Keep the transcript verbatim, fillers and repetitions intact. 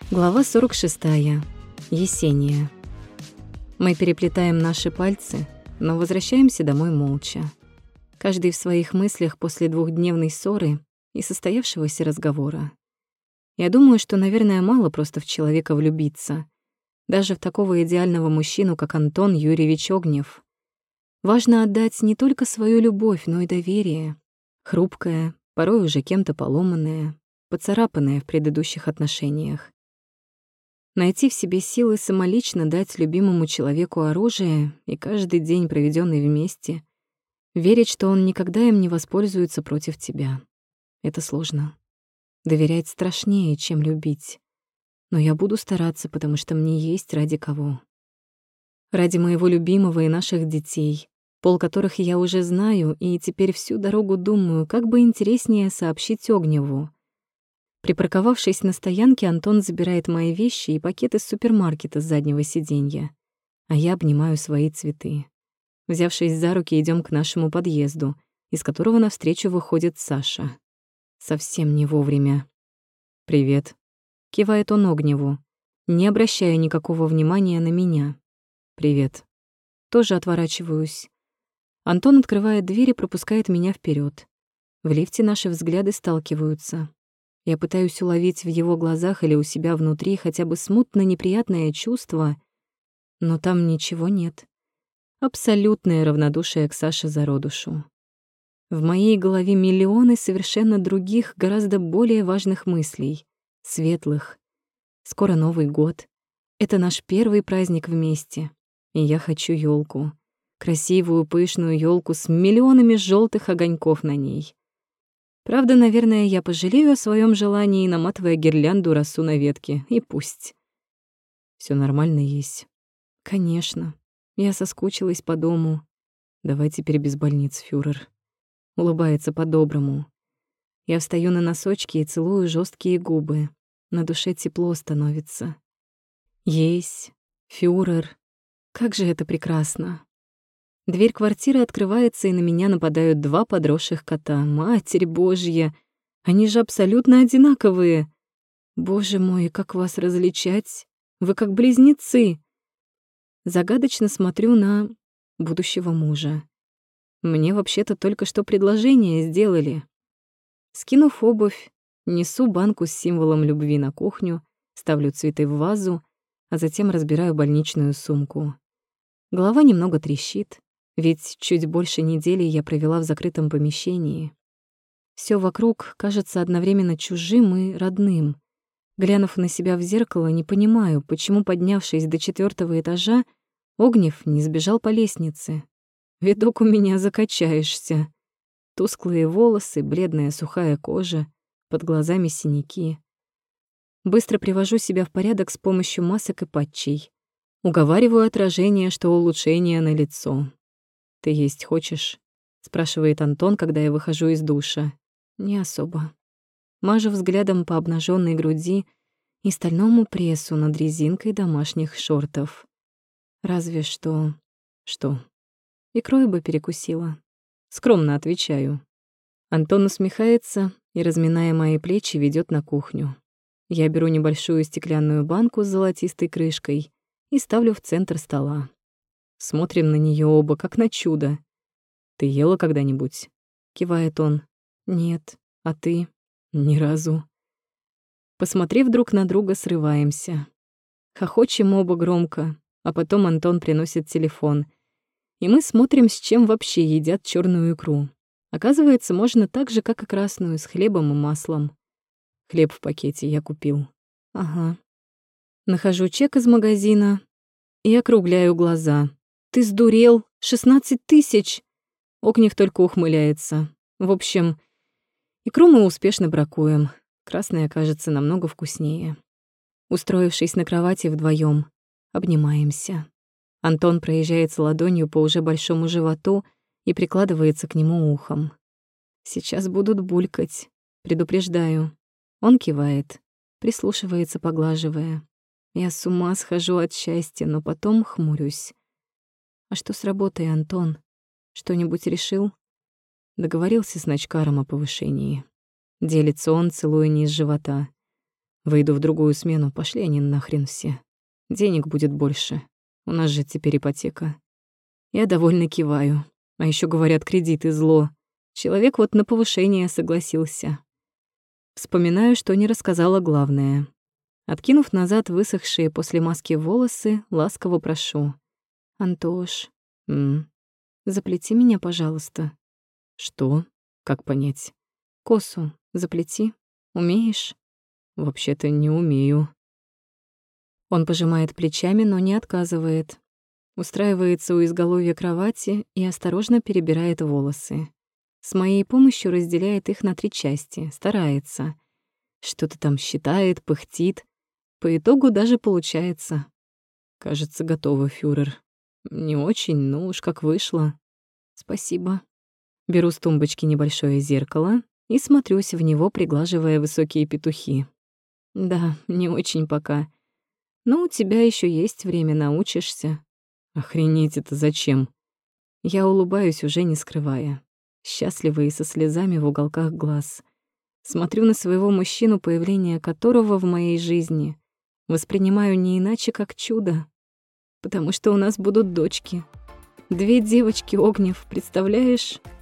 Глава сорок шестая. Есения. Мы переплетаем наши пальцы, но возвращаемся домой молча. Каждый в своих мыслях после двухдневной ссоры и состоявшегося разговора. Я думаю, что, наверное, мало просто в человека влюбиться. Даже в такого идеального мужчину, как Антон Юрьевич Огнев. Важно отдать не только свою любовь, но и доверие. Хрупкое, порой уже кем-то поломанное, поцарапанное в предыдущих отношениях. Найти в себе силы самолично дать любимому человеку оружие и каждый день, проведенный вместе, верить, что он никогда им не воспользуется против тебя. Это сложно. Доверять страшнее, чем любить. Но я буду стараться, потому что мне есть ради кого. Ради моего любимого и наших детей, пол которых я уже знаю, и теперь всю дорогу думаю, как бы интереснее сообщить Огневу. Припарковавшись на стоянке, Антон забирает мои вещи и пакет из супермаркета с заднего сиденья, а я обнимаю свои цветы. Взявшись за руки, идем к нашему подъезду, из которого навстречу выходит Саша. Совсем не вовремя. «Привет», — кивает он Огневу, не обращая никакого внимания на меня. «Привет». Тоже отворачиваюсь. Антон открывает дверь и пропускает меня вперед. В лифте наши взгляды сталкиваются. Я пытаюсь уловить в его глазах или у себя внутри хотя бы смутно неприятное чувство, но там ничего нет. Абсолютное равнодушие к Саше зародышу. В моей голове миллионы совершенно других, гораздо более важных мыслей, светлых. Скоро Новый год. Это наш первый праздник вместе, и я хочу ёлку. Красивую, пышную ёлку с миллионами жёлтых огоньков на ней. Правда, наверное, я пожалею о своем желании, наматывая гирлянду росу на ветке, и пусть. Все нормально есть. Конечно. Я соскучилась по дому. Давай теперь без больниц, фюрер. Улыбается по-доброму. Я встаю на носочки и целую жесткие губы. На душе тепло становится. Есть, фюрер. Как же это прекрасно. Дверь квартиры открывается, и на меня нападают два подросших кота. Матерь Божья! Они же абсолютно одинаковые. Боже мой, как вас различать? Вы как близнецы. Загадочно смотрю на будущего мужа. Мне вообще-то только что предложение сделали. Скинув обувь, несу банку с символом любви на кухню, ставлю цветы в вазу, а затем разбираю больничную сумку. Голова немного трещит. Ведь чуть больше недели я провела в закрытом помещении. Всё вокруг кажется одновременно чужим и родным. Глянув на себя в зеркало, не понимаю, почему, поднявшись до четвёртого этажа, Огнев не сбежал по лестнице. Видок у меня закачаешься. Тусклые волосы, бледная сухая кожа, под глазами синяки. Быстро привожу себя в порядок с помощью масок и патчей. Уговариваю отражение, что улучшение налицо. «Ты есть хочешь?» — спрашивает Антон, когда я выхожу из душа. «Не особо». Мажу взглядом по обнаженной груди и стальному прессу над резинкой домашних шортов. Разве что... Что? Икрой бы перекусила. Скромно отвечаю. Антон усмехается и, разминая мои плечи, ведет на кухню. Я беру небольшую стеклянную банку с золотистой крышкой и ставлю в центр стола. Смотрим на нее оба, как на чудо. «Ты ела когда-нибудь?» — кивает он. «Нет. А ты?» «Ни разу». Посмотрев друг на друга, срываемся. Хохочем оба громко, а потом Антон приносит телефон. И мы смотрим, с чем вообще едят черную икру. Оказывается, можно так же, как и красную, с хлебом и маслом. Хлеб в пакете я купил. Ага. Нахожу чек из магазина и округляю глаза. «Ты сдурел? шестнадцать тысяч!» Огнев только ухмыляется. В общем, икру мы успешно бракуем. Красная кажется намного вкуснее. Устроившись на кровати вдвоем, обнимаемся. Антон проезжается ладонью по уже большому животу и прикладывается к нему ухом. «Сейчас будут булькать. Предупреждаю». Он кивает, прислушивается, поглаживая. Я с ума схожу от счастья, но потом хмурюсь. «А что с работой, Антон? Что-нибудь решил?» Договорился с начкаром о повышении. Делится он, целуя низ живота. Выйду в другую смену, пошли они нахрен все. Денег будет больше. У нас же теперь ипотека. Я довольно киваю. А еще говорят, кредиты зло. Человек вот на повышение согласился. Вспоминаю, что не рассказала главное. Откинув назад высохшие после маски волосы, ласково прошу. «Антош, м, заплети меня, пожалуйста». «Что? Как понять?» «Косу заплети. Умеешь?» «Вообще-то не умею». Он пожимает плечами, но не отказывает. Устраивается у изголовья кровати и осторожно перебирает волосы. С моей помощью разделяет их на три части, старается. Что-то там считает, пыхтит. По итогу даже получается. Кажется, готово, фюрер. Не очень, но уж как вышло. Спасибо. Беру с тумбочки небольшое зеркало и смотрюсь в него, приглаживая высокие петухи. Да, не очень пока. Но у тебя еще есть время, научишься. Охренеть, это зачем? Я улыбаюсь, уже не скрывая. Счастливая и со слезами в уголках глаз. Смотрю на своего мужчину, появление которого в моей жизни воспринимаю не иначе, как чудо. Потому что у нас будут дочки. Две девочки, Огнев, представляешь?